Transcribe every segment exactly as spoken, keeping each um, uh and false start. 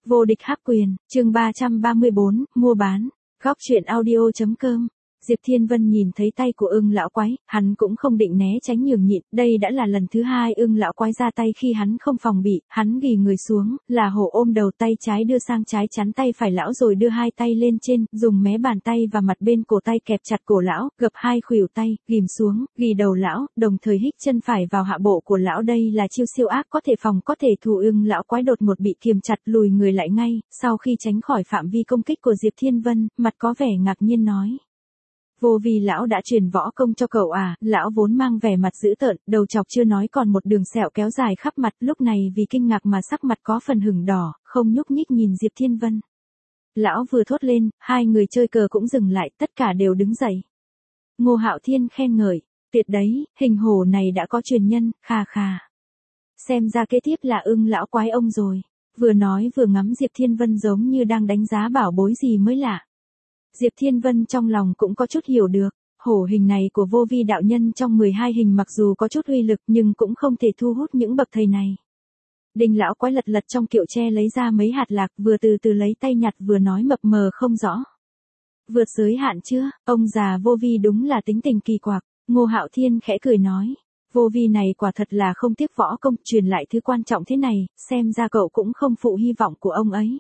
Vô địch hắc quyền, chương ba trăm ba mươi bốn, mua bán. Góc truyện audio.com. Diệp Thiên Vân nhìn thấy tay của Ưng lão quái, hắn cũng không định né tránh nhường nhịn, đây đã là lần thứ hai Ưng lão quái ra tay khi hắn không phòng bị, hắn ghì người xuống, là hổ ôm đầu, tay trái đưa sang trái chắn tay phải lão rồi đưa hai tay lên trên, dùng mé bàn tay và mặt bên cổ tay kẹp chặt cổ lão, gập hai khuỷu tay, ghìm xuống, ghì đầu lão, đồng thời hích chân phải vào hạ bộ của lão, đây là chiêu siêu ác có thể phòng có thể thủ. Ưng lão quái đột ngột bị kiềm chặt lùi người lại ngay, sau khi tránh khỏi phạm vi công kích của Diệp Thiên Vân, mặt có vẻ ngạc nhiên nói. Vô Vi lão đã truyền võ công cho cậu à? Lão vốn mang vẻ mặt dữ tợn, đầu chọc chưa nói còn một đường sẹo kéo dài khắp mặt, lúc này vì kinh ngạc mà sắc mặt có phần hửng đỏ, không nhúc nhích nhìn Diệp Thiên Vân. Lão vừa thốt lên, hai người chơi cờ cũng dừng lại, tất cả đều đứng dậy. Ngô Hạo Thiên khen ngợi, tuyệt đấy, hình hổ này đã có truyền nhân, kha kha. Xem ra kế tiếp là Ưng lão quái ông rồi. Vừa nói vừa ngắm Diệp Thiên Vân giống như đang đánh giá bảo bối gì mới lạ. Diệp Thiên Vân trong lòng cũng có chút hiểu được, hổ hình này của Vô Vi đạo nhân trong mười hai hình mặc dù có chút uy lực nhưng cũng không thể thu hút những bậc thầy này. Đinh lão quái lật lật trong kiệu tre lấy ra mấy hạt lạc, vừa từ từ lấy tay nhặt vừa nói mập mờ không rõ. Vượt giới hạn chưa, ông già Vô Vi đúng là tính tình kỳ quặc. Ngô Hạo Thiên khẽ cười nói, Vô Vi này quả thật là không tiếc võ công truyền lại thứ quan trọng thế này, xem ra cậu cũng không phụ hy vọng của ông ấy.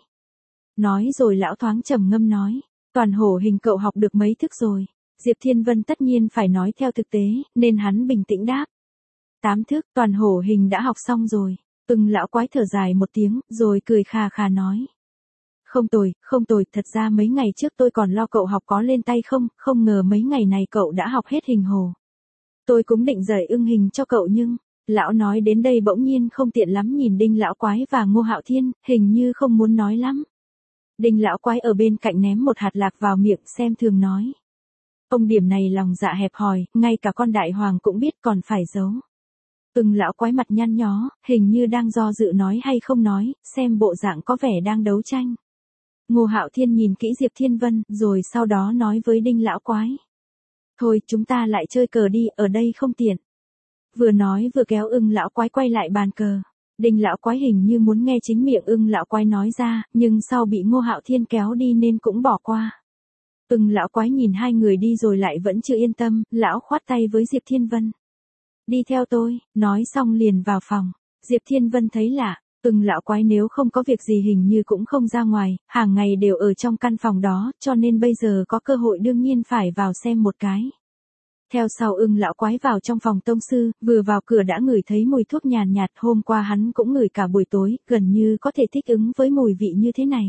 Nói rồi lão thoáng trầm ngâm nói. Toàn hổ hình cậu học được mấy thức rồi? Diệp Thiên Vân tất nhiên phải nói theo thực tế, nên hắn bình tĩnh đáp. Tám thức, toàn hổ hình đã học xong rồi. Ưng lão quái thở dài một tiếng, rồi cười khà khà nói. Không tồi, không tồi, thật ra mấy ngày trước tôi còn lo cậu học có lên tay không, không ngờ mấy ngày này cậu đã học hết hình hổ. Tôi cũng định dạy ưng hình cho cậu nhưng... Lão nói đến đây bỗng nhiên không tiện lắm nhìn Đinh lão quái và Ngô Hạo Thiên, hình như không muốn nói lắm. Đinh lão quái ở bên cạnh ném một hạt lạc vào miệng xem thường nói. Ông điểm này lòng dạ hẹp hòi, ngay cả con đại hoàng cũng biết còn phải giấu. Ưng lão quái mặt nhăn nhó, hình như đang do dự nói hay không nói, xem bộ dạng có vẻ đang đấu tranh. Ngô Hạo Thiên nhìn kỹ Diệp Thiên Vân, rồi sau đó nói với Đinh lão quái. Thôi chúng ta lại chơi cờ đi, ở đây không tiện. Vừa nói vừa kéo Ưng lão quái quay lại bàn cờ. Đinh lão quái hình như muốn nghe chính miệng Ưng lão quái nói ra, nhưng sau bị Ngô Hạo Thiên kéo đi nên cũng bỏ qua. Ưng lão quái nhìn hai người đi rồi lại vẫn chưa yên tâm, lão khoát tay với Diệp Thiên Vân. Đi theo tôi, nói xong liền vào phòng. Diệp Thiên Vân thấy lạ, Ưng lão quái nếu không có việc gì hình như cũng không ra ngoài, hàng ngày đều ở trong căn phòng đó, cho nên bây giờ có cơ hội đương nhiên phải vào xem một cái. Theo sau Ưng lão quái vào trong phòng tông sư, vừa vào cửa đã ngửi thấy mùi thuốc nhàn nhạt, hôm qua hắn cũng ngửi cả buổi tối, gần như có thể thích ứng với mùi vị như thế này.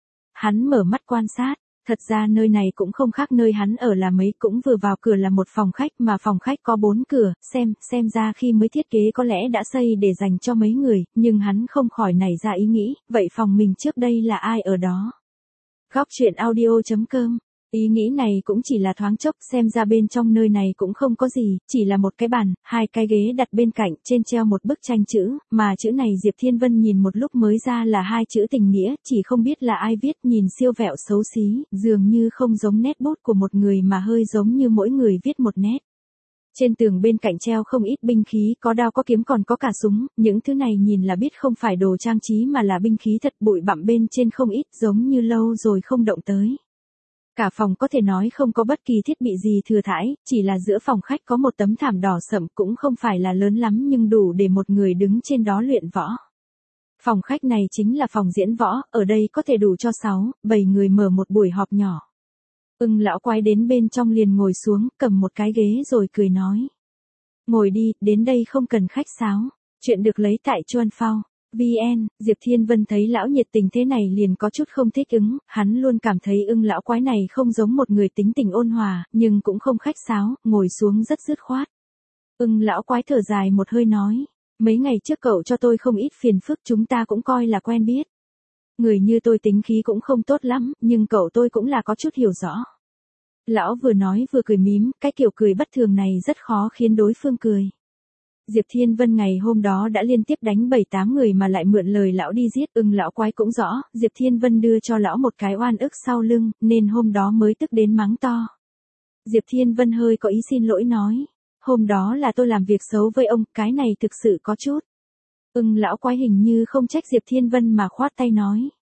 Hắn mở mắt quan sát, thật ra nơi này cũng không khác nơi hắn ở là mấy, cũng vừa vào cửa là một phòng khách mà phòng khách có bốn cửa, xem, xem ra khi mới thiết kế có lẽ đã xây để dành cho mấy người, nhưng hắn không khỏi nảy ra ý nghĩ, vậy phòng mình trước đây là ai ở đó? Góc truyện audio.com. Ý nghĩ này cũng chỉ là thoáng chốc, xem ra bên trong nơi này cũng không có gì, chỉ là một cái bàn, hai cái ghế đặt bên cạnh, trên treo một bức tranh chữ, mà chữ này Diệp Thiên Vân nhìn một lúc mới ra là hai chữ tình nghĩa, chỉ không biết là ai viết, nhìn siêu vẹo xấu xí, dường như không giống nét bút của một người mà hơi giống như mỗi người viết một nét. Trên tường bên cạnh treo không ít binh khí, có đao có kiếm còn có cả súng, những thứ này nhìn là biết không phải đồ trang trí mà là binh khí thật, bụi bặm bên trên không ít, giống như lâu rồi không động tới. Cả phòng có thể nói không có bất kỳ thiết bị gì thừa thãi, chỉ là giữa phòng khách có một tấm thảm đỏ sậm, cũng không phải là lớn lắm nhưng đủ để một người đứng trên đó luyện võ. Phòng khách này chính là phòng diễn võ, ở đây có thể đủ cho sáu, bảy người mở một buổi họp nhỏ. Ưng lão quái đến bên trong liền ngồi xuống, cầm một cái ghế rồi cười nói. Ngồi đi, đến đây không cần khách sáo. Chuyện được lấy tại Chuan Phao. vê en, Diệp Thiên Vân thấy lão nhiệt tình thế này liền có chút không thích ứng, hắn luôn cảm thấy Ưng lão quái này không giống một người tính tình ôn hòa, nhưng cũng không khách sáo, ngồi xuống rất dứt khoát. Ưng lão quái thở dài một hơi nói, mấy ngày trước cậu cho tôi không ít phiền phức, chúng ta cũng coi là quen biết. Người như tôi tính khí cũng không tốt lắm, nhưng cậu tôi cũng là có chút hiểu rõ. Lão vừa nói vừa cười mím, cái kiểu cười bất thường này rất khó khiến đối phương cười. Diệp Thiên Vân ngày hôm đó đã liên tiếp đánh bảy tám người mà lại mượn lời lão đi giết. Ưng lão quái cũng rõ, Diệp Thiên Vân đưa cho lão một cái oan ức sau lưng, nên hôm đó mới tức đến mắng to. Diệp Thiên Vân hơi có ý xin lỗi nói, hôm đó là tôi làm việc xấu với ông, cái này thực sự có chút. Ưng lão quái hình như không trách Diệp Thiên Vân mà khoát tay nói,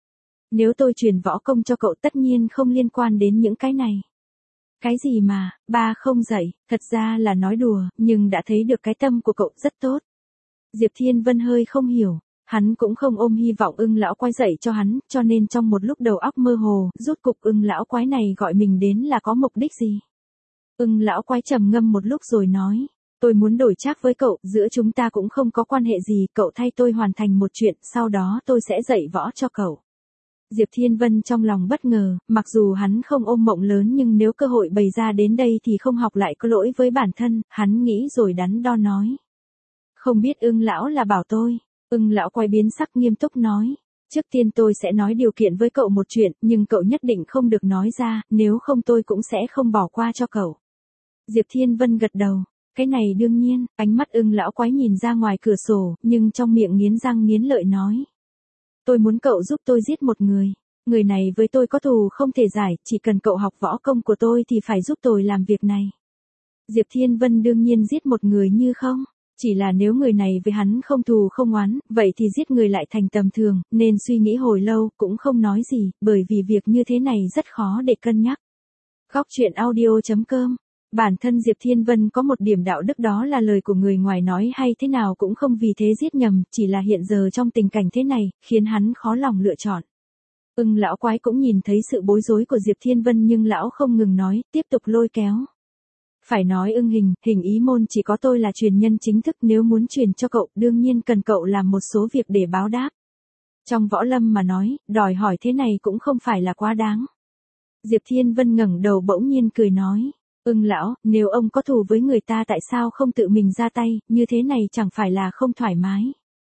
Nếu tôi truyền võ công cho cậu tất nhiên không liên quan đến những cái này. Cái gì mà, ba không dạy, thật ra là nói đùa, nhưng đã thấy được cái tâm của cậu rất tốt. Diệp Thiên Vân hơi không hiểu, hắn cũng không ôm hy vọng Ưng lão quái dạy cho hắn, cho nên trong một lúc đầu óc mơ hồ, rốt cục Ưng lão quái này gọi mình đến là có mục đích gì. Ưng lão quái trầm ngâm một lúc rồi nói, tôi muốn đổi trác với cậu, giữa chúng ta cũng không có quan hệ gì, cậu thay tôi hoàn thành một chuyện, sau đó tôi sẽ dạy võ cho cậu. Diệp Thiên Vân trong lòng bất ngờ, mặc dù hắn không ôm mộng lớn nhưng nếu cơ hội bày ra đến đây thì không học lại có lỗi với bản thân, hắn nghĩ rồi đắn đo nói. Không biết Ưng lão là bảo tôi. Ưng lão quay biến sắc nghiêm túc nói. Trước tiên tôi sẽ nói điều kiện với cậu một chuyện, nhưng cậu nhất định không được nói ra, nếu không tôi cũng sẽ không bỏ qua cho cậu. Diệp Thiên Vân gật đầu. Cái này đương nhiên, ánh mắt Ưng lão quái nhìn ra ngoài cửa sổ, nhưng trong miệng nghiến răng nghiến lợi nói. Tôi muốn cậu giúp tôi giết một người. Người này với tôi có thù không thể giải, chỉ cần cậu học võ công của tôi thì phải giúp tôi làm việc này. Diệp Thiên Vân đương nhiên giết một người như không. Chỉ là nếu người này với hắn không thù không oán, vậy thì giết người lại thành tầm thường, nên suy nghĩ hồi lâu, cũng không nói gì, bởi vì việc như thế này rất khó để cân nhắc. Góc truyện audio chấm com. Bản thân Diệp Thiên Vân có một điểm đạo đức, đó là lời của người ngoài nói hay thế nào cũng không vì thế giết nhầm, chỉ là hiện giờ trong tình cảnh thế này, khiến hắn khó lòng lựa chọn. Ưng lão quái cũng nhìn thấy sự bối rối của Diệp Thiên Vân nhưng lão không ngừng nói, tiếp tục lôi kéo. Phải nói Ưng hình, hình ý môn chỉ có tôi là truyền nhân chính thức, nếu muốn truyền cho cậu, đương nhiên cần cậu làm một số việc để báo đáp. Trong võ lâm mà nói, đòi hỏi thế này cũng không phải là quá đáng. Diệp Thiên Vân ngẩng đầu bỗng nhiên cười nói, Ưng lão, nếu ông có thù với người ta tại sao không tự mình ra tay, như thế này chẳng phải là không thoải mái.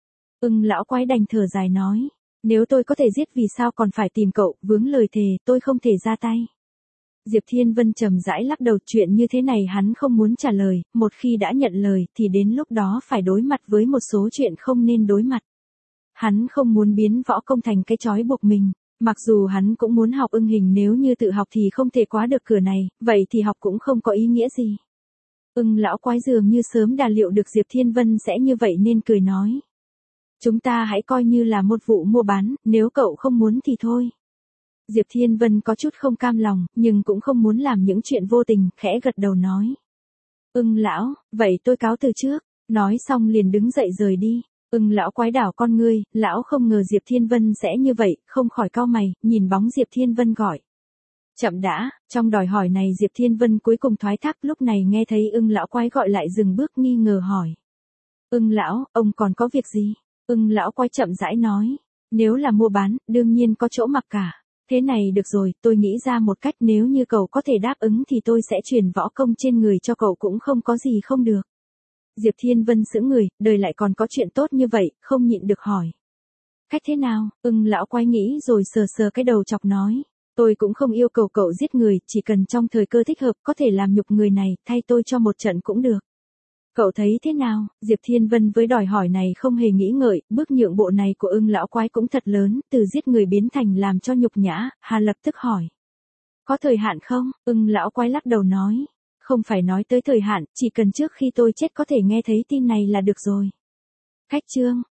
Ưng lão quái đành thở dài nói, nếu tôi có thể giết vì sao còn phải tìm cậu, vướng lời thề, tôi không thể ra tay. Diệp Thiên Vân trầm rãi lắc đầu, chuyện như thế này hắn không muốn trả lời, một khi đã nhận lời thì đến lúc đó phải đối mặt với một số chuyện không nên đối mặt. Hắn không muốn biến võ công thành cái trói buộc mình, mặc dù hắn cũng muốn học Ưng hình, nếu như tự học thì không thể qua được cửa này, vậy thì học cũng không có ý nghĩa gì. Ưng lão quái dường như sớm đà liệu được Diệp Thiên Vân sẽ như vậy nên cười nói. Chúng ta hãy coi như là một vụ mua bán, nếu cậu không muốn thì thôi. Diệp Thiên Vân có chút không cam lòng, nhưng cũng không muốn làm những chuyện vô tình, khẽ gật đầu nói. Ưng lão, vậy tôi cáo từ trước, nói xong liền đứng dậy rời đi. Ưng lão quái đảo con ngươi, lão không ngờ Diệp Thiên Vân sẽ như vậy, không khỏi cau mày, nhìn bóng Diệp Thiên Vân gọi. Chậm đã, trong đòi hỏi này Diệp Thiên Vân cuối cùng thoái thác, lúc này nghe thấy Ưng lão quái gọi lại dừng bước nghi ngờ hỏi. Ưng lão, ông còn có việc gì? Ưng lão quái chậm rãi nói. Nếu là mua bán, đương nhiên có chỗ mặc cả. Thế này được rồi, tôi nghĩ ra một cách, nếu như cậu có thể đáp ứng thì tôi sẽ truyền võ công trên người cho cậu, cũng không có gì không được. Diệp Thiên Vân sững người, đời lại còn có chuyện tốt như vậy, không nhịn được hỏi. Cách thế nào? Ưng lão quái nghĩ rồi sờ sờ cái đầu chọc nói. Tôi cũng không yêu cầu cậu giết người, chỉ cần trong thời cơ thích hợp có thể làm nhục người này, thay tôi cho một trận cũng được. Cậu thấy thế nào? Diệp Thiên Vân với đòi hỏi này không hề nghĩ ngợi, bước nhượng bộ này của Ưng lão quái cũng thật lớn, từ giết người biến thành làm cho nhục nhã, hà lập tức hỏi. Có thời hạn không? Ưng lão quái lắc đầu nói. Không phải nói tới thời hạn, chỉ cần trước khi tôi chết có thể nghe thấy tin này là được rồi. Cách chương.